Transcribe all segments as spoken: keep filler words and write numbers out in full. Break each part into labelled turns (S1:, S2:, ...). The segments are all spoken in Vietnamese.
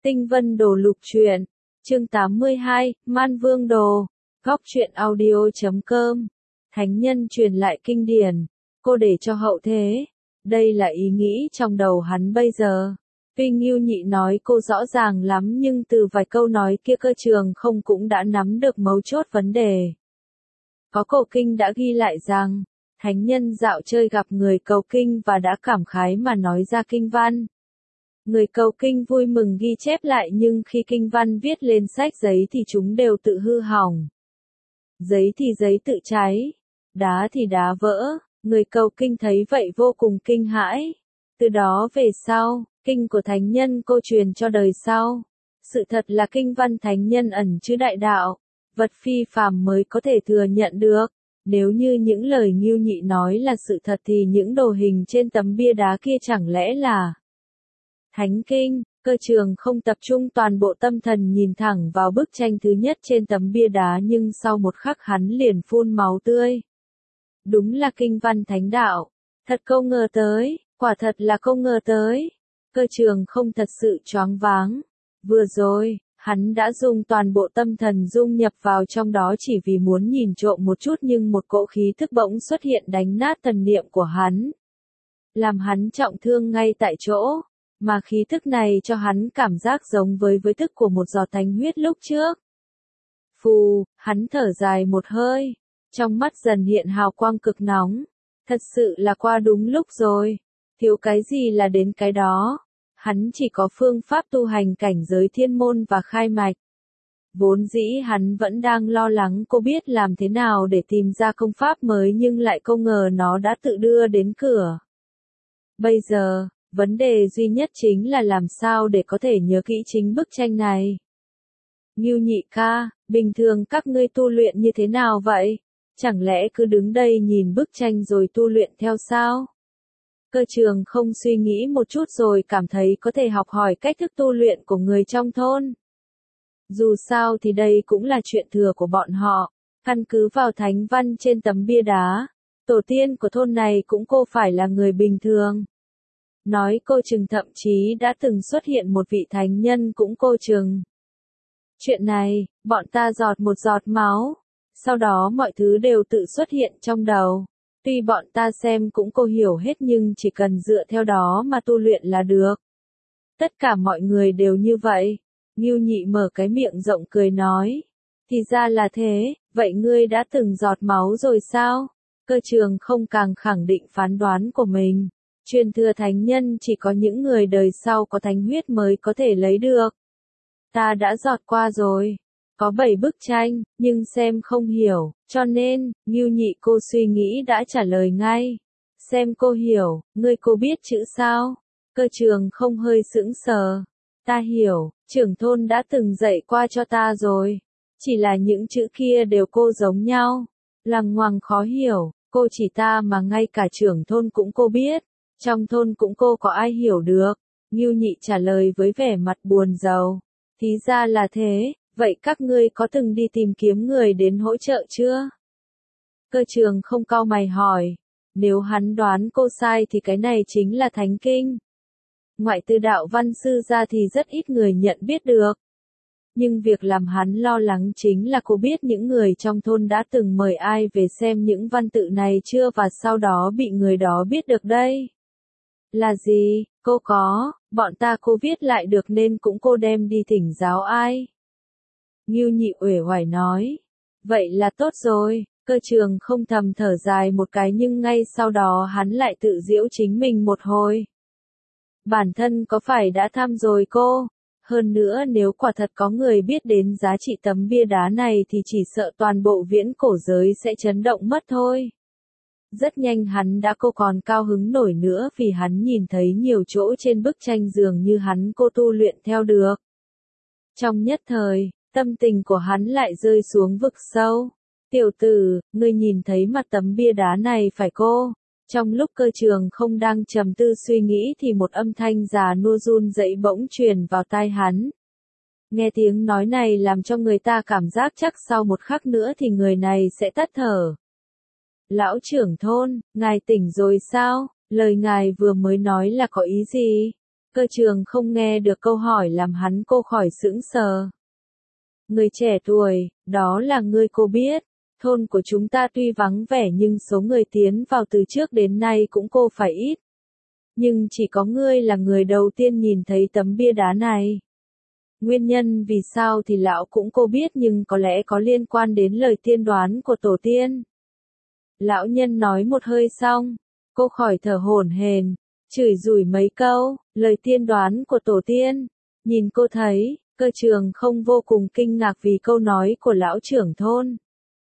S1: Tinh Vân Đồ Lục Truyện, chương tám mươi hai, Man Vương Đồ, góc truyện audio chấm com. Thánh nhân truyền lại kinh điển, cô để cho hậu thế. Đây là ý nghĩ trong đầu hắn bây giờ. Tuy Ngưu Nhị nói cô rõ ràng lắm nhưng từ vài câu nói kia Cơ Trường không cũng đã nắm được mấu chốt vấn đề. Có cổ kinh đã ghi lại rằng, thánh nhân dạo chơi gặp người cầu kinh và đã cảm khái mà nói ra kinh văn. Người cầu kinh vui mừng ghi chép lại nhưng khi kinh văn viết lên sách giấy thì chúng đều tự hư hỏng. Giấy thì giấy tự cháy, đá thì đá vỡ, người cầu kinh thấy vậy vô cùng kinh hãi. Từ đó về sau, kinh của thánh nhân cô truyền cho đời sau. Sự thật là kinh văn thánh nhân ẩn chứa đại đạo, vật phi phàm mới có thể thừa nhận được. Nếu như những lời Ngưu Nhị nói là sự thật thì những đồ hình trên tấm bia đá kia chẳng lẽ là Thánh Kinh. Cơ Trường không tập trung toàn bộ tâm thần nhìn thẳng vào bức tranh thứ nhất trên tấm bia đá nhưng sau một khắc hắn liền phun máu tươi. Đúng là kinh văn thánh đạo. Thật không ngờ tới, quả thật là không ngờ tới. Cơ Trường không thật sự choáng váng. Vừa rồi, hắn đã dùng toàn bộ tâm thần dung nhập vào trong đó chỉ vì muốn nhìn trộm một chút nhưng một cỗ khí thức bỗng xuất hiện đánh nát thần niệm của hắn. Làm hắn trọng thương ngay tại chỗ. Mà khí thức này cho hắn cảm giác giống với với thức của một giọt thánh huyết lúc trước. Phù, hắn thở dài một hơi. Trong mắt dần hiện hào quang cực nóng. Thật sự là qua đúng lúc rồi. Thiếu cái gì là đến cái đó. Hắn chỉ có phương pháp tu hành cảnh giới thiên môn và khai mạch. Vốn dĩ hắn vẫn đang lo lắng cô biết làm thế nào để tìm ra công pháp mới nhưng lại không ngờ nó đã tự đưa đến cửa. Bây giờ, vấn đề duy nhất chính là làm sao để có thể nhớ kỹ chính bức tranh này. Ngưu Nhị ca, bình thường các ngươi tu luyện như thế nào vậy? Chẳng lẽ cứ đứng đây nhìn bức tranh rồi tu luyện theo sao? Cơ Trường không suy nghĩ một chút rồi cảm thấy có thể học hỏi cách thức tu luyện của người trong thôn. Dù sao thì đây cũng là chuyện thừa của bọn họ. Căn cứ vào thánh văn trên tấm bia đá, tổ tiên của thôn này cũng cô phải là người bình thường. Nói cô chừng thậm chí đã từng xuất hiện một vị thánh nhân cũng cô chừng. Chuyện này, bọn ta giọt một giọt máu. Sau đó mọi thứ đều tự xuất hiện trong đầu. Tuy bọn ta xem cũng cô hiểu hết nhưng chỉ cần dựa theo đó mà tu luyện là được. Tất cả mọi người đều như vậy. Ngưu Nhị mở cái miệng rộng cười nói. Thì ra là thế, vậy ngươi đã từng giọt máu rồi sao? Cơ Trường không càng khẳng định phán đoán của mình. Truyền thừa thánh nhân chỉ có những người đời sau có thánh huyết mới có thể lấy được. Ta đã giọt qua rồi. Có bảy bức tranh, nhưng xem không hiểu, cho nên, Ngưu Nhị cô suy nghĩ đã trả lời ngay. Xem cô hiểu, ngươi cô biết chữ sao? Cơ Trường không hơi sững sờ. Ta hiểu, trưởng thôn đã từng dạy qua cho ta rồi. Chỉ là những chữ kia đều cô giống nhau. Lằng ngoằng khó hiểu, cô chỉ ta mà ngay cả trưởng thôn cũng cô biết. Trong thôn cũng cô có ai hiểu được. Ngưu Nhị trả lời với vẻ mặt buồn rầu. Thì ra là thế, vậy các ngươi có từng đi tìm kiếm người đến hỗ trợ chưa? Cơ Trường không cau mày hỏi. Nếu hắn đoán cô sai thì cái này chính là thánh kinh. Ngoại trừ đạo văn sư ra thì rất ít người nhận biết được. Nhưng việc làm hắn lo lắng chính là cô biết những người trong thôn đã từng mời ai về xem những văn tự này chưa và sau đó bị người đó biết được đây. Là gì, cô có, bọn ta cô viết lại được nên cũng cô đem đi thỉnh giáo ai. Ngưu Nhị uể oải nói. Vậy là tốt rồi, Cơ Trường không thầm thở dài một cái nhưng ngay sau đó hắn lại tự giễu chính mình một hồi. Bản thân có phải đã thăm rồi cô? Hơn nữa nếu quả thật có người biết đến giá trị tấm bia đá này thì chỉ sợ toàn bộ viễn cổ giới sẽ chấn động mất thôi. Rất nhanh hắn đã cô còn cao hứng nổi nữa vì hắn nhìn thấy nhiều chỗ trên bức tranh dường như hắn cô tu luyện theo được. Trong nhất thời, tâm tình của hắn lại rơi xuống vực sâu. Tiểu tử, ngươi nhìn thấy mặt tấm bia đá này phải cô? Trong lúc Cơ Trường không đang trầm tư suy nghĩ thì một âm thanh già nua run rẩy bỗng truyền vào tai hắn. Nghe tiếng nói này làm cho người ta cảm giác chắc sau một khắc nữa thì người này sẽ tắt thở. Lão trưởng thôn, ngài tỉnh rồi sao? Lời ngài vừa mới nói là có ý gì? Cơ trường không nghe được câu hỏi làm hắn cô khỏi sững sờ. Người trẻ tuổi, đó là ngươi cô biết. Thôn của chúng ta tuy vắng vẻ nhưng số người tiến vào từ trước đến nay cũng cô phải ít. Nhưng chỉ có ngươi là người đầu tiên nhìn thấy tấm bia đá này. Nguyên nhân vì sao thì lão cũng cô biết nhưng có lẽ có liên quan đến lời tiên đoán của tổ tiên. Lão nhân nói một hơi xong, cô khỏi thở hổn hển, chửi rủi mấy câu, lời tiên đoán của tổ tiên. Nhìn cô thấy, Cơ trường không vô cùng kinh ngạc vì câu nói của lão trưởng thôn.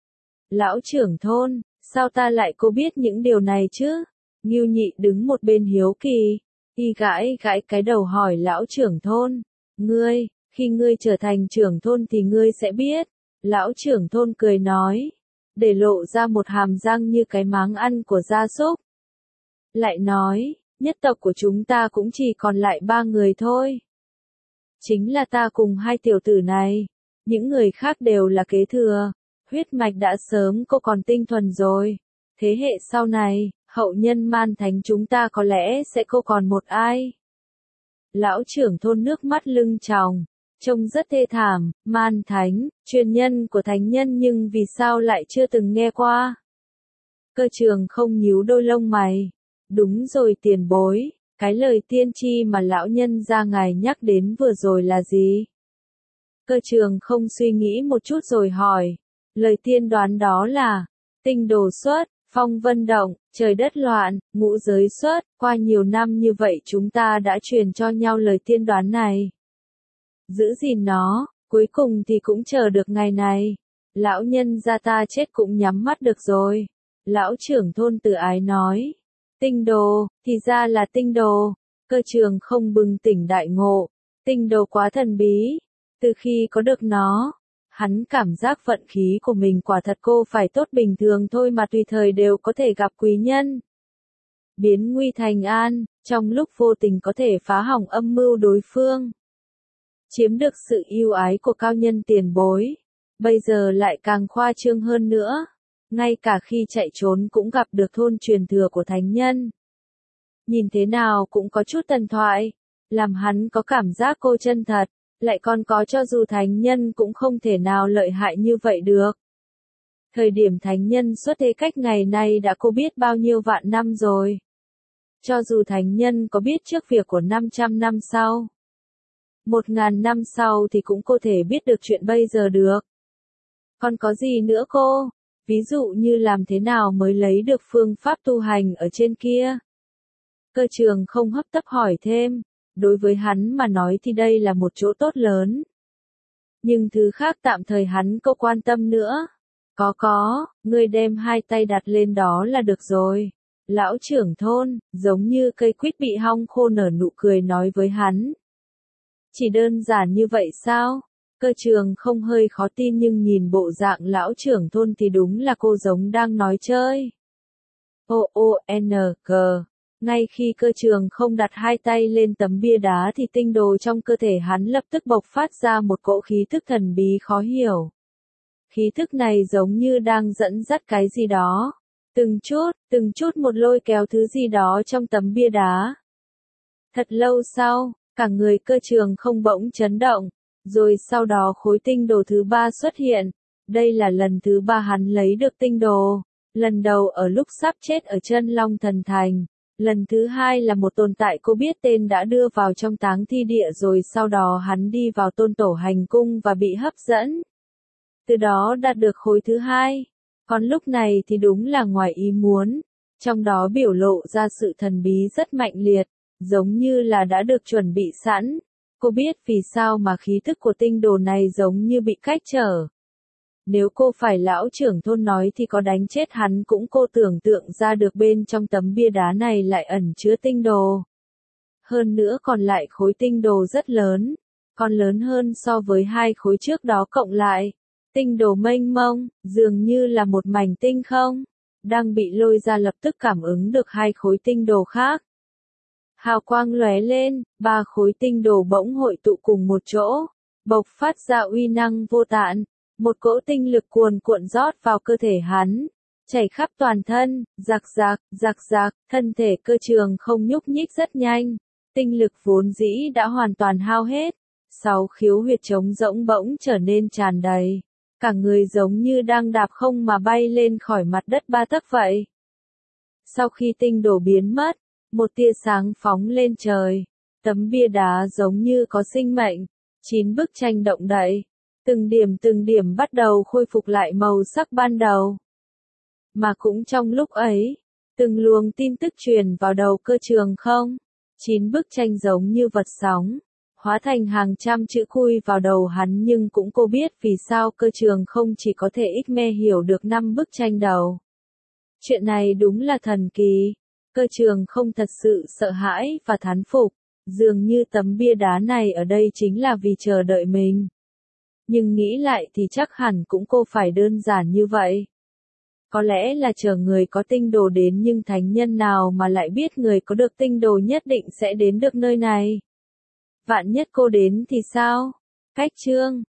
S1: Lão trưởng thôn, sao ta lại cô biết những điều này chứ? Ngưu Nhị đứng một bên hiếu kỳ, y gãi gãi cái đầu hỏi lão trưởng thôn. Ngươi, khi ngươi trở thành trưởng thôn thì ngươi sẽ biết. Lão trưởng thôn cười nói, để lộ ra một hàm răng như cái máng ăn của gia súc. Lại nói, nhất tộc của chúng ta cũng chỉ còn lại ba người thôi. Chính là ta cùng hai tiểu tử này, những người khác đều là kế thừa, huyết mạch đã sớm cô còn tinh thuần rồi. Thế hệ sau này, hậu nhân Man Thánh chúng ta có lẽ sẽ cô còn một ai. Lão trưởng thôn nước mắt lưng tròng, trông rất thê thảm. Man Thánh, truyền nhân của thánh nhân nhưng vì sao lại chưa từng nghe qua? Cơ trường không nhíu đôi lông mày. Đúng rồi tiền bối, cái lời tiên tri mà lão nhân gia ngài nhắc đến vừa rồi là gì? Cơ trường không suy nghĩ một chút rồi hỏi. Lời tiên đoán đó là, tinh đồ xuất, phong vân động, trời đất loạn, ngũ giới xuất. Qua nhiều năm như vậy chúng ta đã truyền cho nhau lời tiên đoán này. Giữ gìn nó, cuối cùng thì cũng chờ được ngày này. Lão nhân gia ta chết cũng nhắm mắt được rồi. Lão trưởng thôn tự ái nói. Tinh đồ, thì ra là tinh đồ. Cơ trường không bừng tỉnh đại ngộ. Tinh đồ quá thần bí. Từ khi có được nó, hắn cảm giác vận khí của mình quả thật cô phải tốt bình thường thôi mà tùy thời đều có thể gặp quý nhân. Biến nguy thành an, trong lúc vô tình có thể phá hỏng âm mưu đối phương. Chiếm được sự yêu ái của cao nhân tiền bối. Bây giờ lại càng khoa trương hơn nữa. Ngay cả khi chạy trốn cũng gặp được thôn truyền thừa của thánh nhân. Nhìn thế nào cũng có chút thần thoại. Làm hắn có cảm giác cô chân thật. Lại còn có cho dù thánh nhân cũng không thể nào lợi hại như vậy được. Thời điểm thánh nhân xuất thế cách ngày nay đã cô biết bao nhiêu vạn năm rồi. Cho dù thánh nhân có biết trước việc của năm trăm năm sau. Một ngàn năm sau thì cũng có thể biết được chuyện bây giờ được. Còn có gì nữa cô? Ví dụ như làm thế nào mới lấy được phương pháp tu hành ở trên kia? Cơ trường không hấp tấp hỏi thêm. Đối với hắn mà nói thì đây là một chỗ tốt lớn. Nhưng thứ khác tạm thời hắn không quan tâm nữa. Có có, ngươi đem hai tay đặt lên đó là được rồi. Lão trưởng thôn, giống như cây quýt bị hong khô nở nụ cười nói với hắn. Chỉ đơn giản như vậy sao? Cơ trường không hơi khó tin nhưng nhìn bộ dạng lão trưởng thôn thì đúng là cô giống đang nói chơi. O O N G. Ngay khi cơ trường không đặt hai tay lên tấm bia đá thì tinh đồ trong cơ thể hắn lập tức bộc phát ra một cỗ khí thức thần bí khó hiểu. Khí thức này giống như đang dẫn dắt cái gì đó. Từng chút, từng chút một lôi kéo thứ gì đó trong tấm bia đá. Thật lâu sau, cả người cơ trường không bỗng chấn động. Rồi sau đó khối tinh đồ thứ ba xuất hiện. Đây là lần thứ ba hắn lấy được tinh đồ. Lần đầu ở lúc sắp chết ở chân Long Thần Thành. Lần thứ hai là một tồn tại cô biết tên đã đưa vào trong táng thi địa rồi sau đó hắn đi vào tôn tổ hành cung và bị hấp dẫn. Từ đó đạt được khối thứ hai. Còn lúc này thì đúng là ngoài ý muốn. Trong đó biểu lộ ra sự thần bí rất mạnh liệt. Giống như là đã được chuẩn bị sẵn. Cô biết vì sao mà khí thức của tinh đồ này giống như bị cách trở. Nếu cô phải lão trưởng thôn nói thì có đánh chết hắn cũng cô tưởng tượng ra được bên trong tấm bia đá này lại ẩn chứa tinh đồ. Hơn nữa còn lại khối tinh đồ rất lớn, còn lớn hơn so với hai khối trước đó cộng lại. Tinh đồ mênh mông, dường như là một mảnh tinh không, đang bị lôi ra lập tức cảm ứng được hai khối tinh đồ khác. Hào quang lóe lên, ba khối tinh đồ bỗng hội tụ cùng một chỗ, bộc phát ra uy năng vô thạn. Một cỗ tinh lực cuồn cuộn rót vào cơ thể hắn, chảy khắp toàn thân, rạc rạc, rạc rạc, thân thể cơ trường không nhúc nhích rất nhanh, Tinh lực vốn dĩ đã hoàn toàn hao hết, sáu khiếu huyệt trống rỗng bỗng trở nên tràn đầy, cả người giống như đang đạp không mà bay lên khỏi mặt đất ba tấc vậy. Sau khi tinh đồ biến mất, một tia sáng phóng lên trời, tấm bia đá giống như có sinh mệnh, chín bức tranh động đậy, từng điểm từng điểm bắt đầu khôi phục lại màu sắc ban đầu. Mà cũng trong lúc ấy, từng luồng tin tức truyền vào đầu Cơ Trường không, chín bức tranh giống như vật sóng, hóa thành hàng trăm chữ khui vào đầu hắn, nhưng cũng cô biết vì sao Cơ Trường không chỉ có thể ích me hiểu được năm bức tranh đầu. Chuyện này đúng là thần kỳ. Cơ Trường không thật sự sợ hãi và thán phục, dường như tấm bia đá này ở đây chính là vì chờ đợi mình. Nhưng nghĩ lại thì chắc hẳn cũng cô phải đơn giản như vậy. Có lẽ là chờ người có tinh đồ đến, nhưng thánh nhân nào mà lại biết người có được tinh đồ nhất định sẽ đến được nơi này. Vạn nhất cô đến thì sao? Cách chương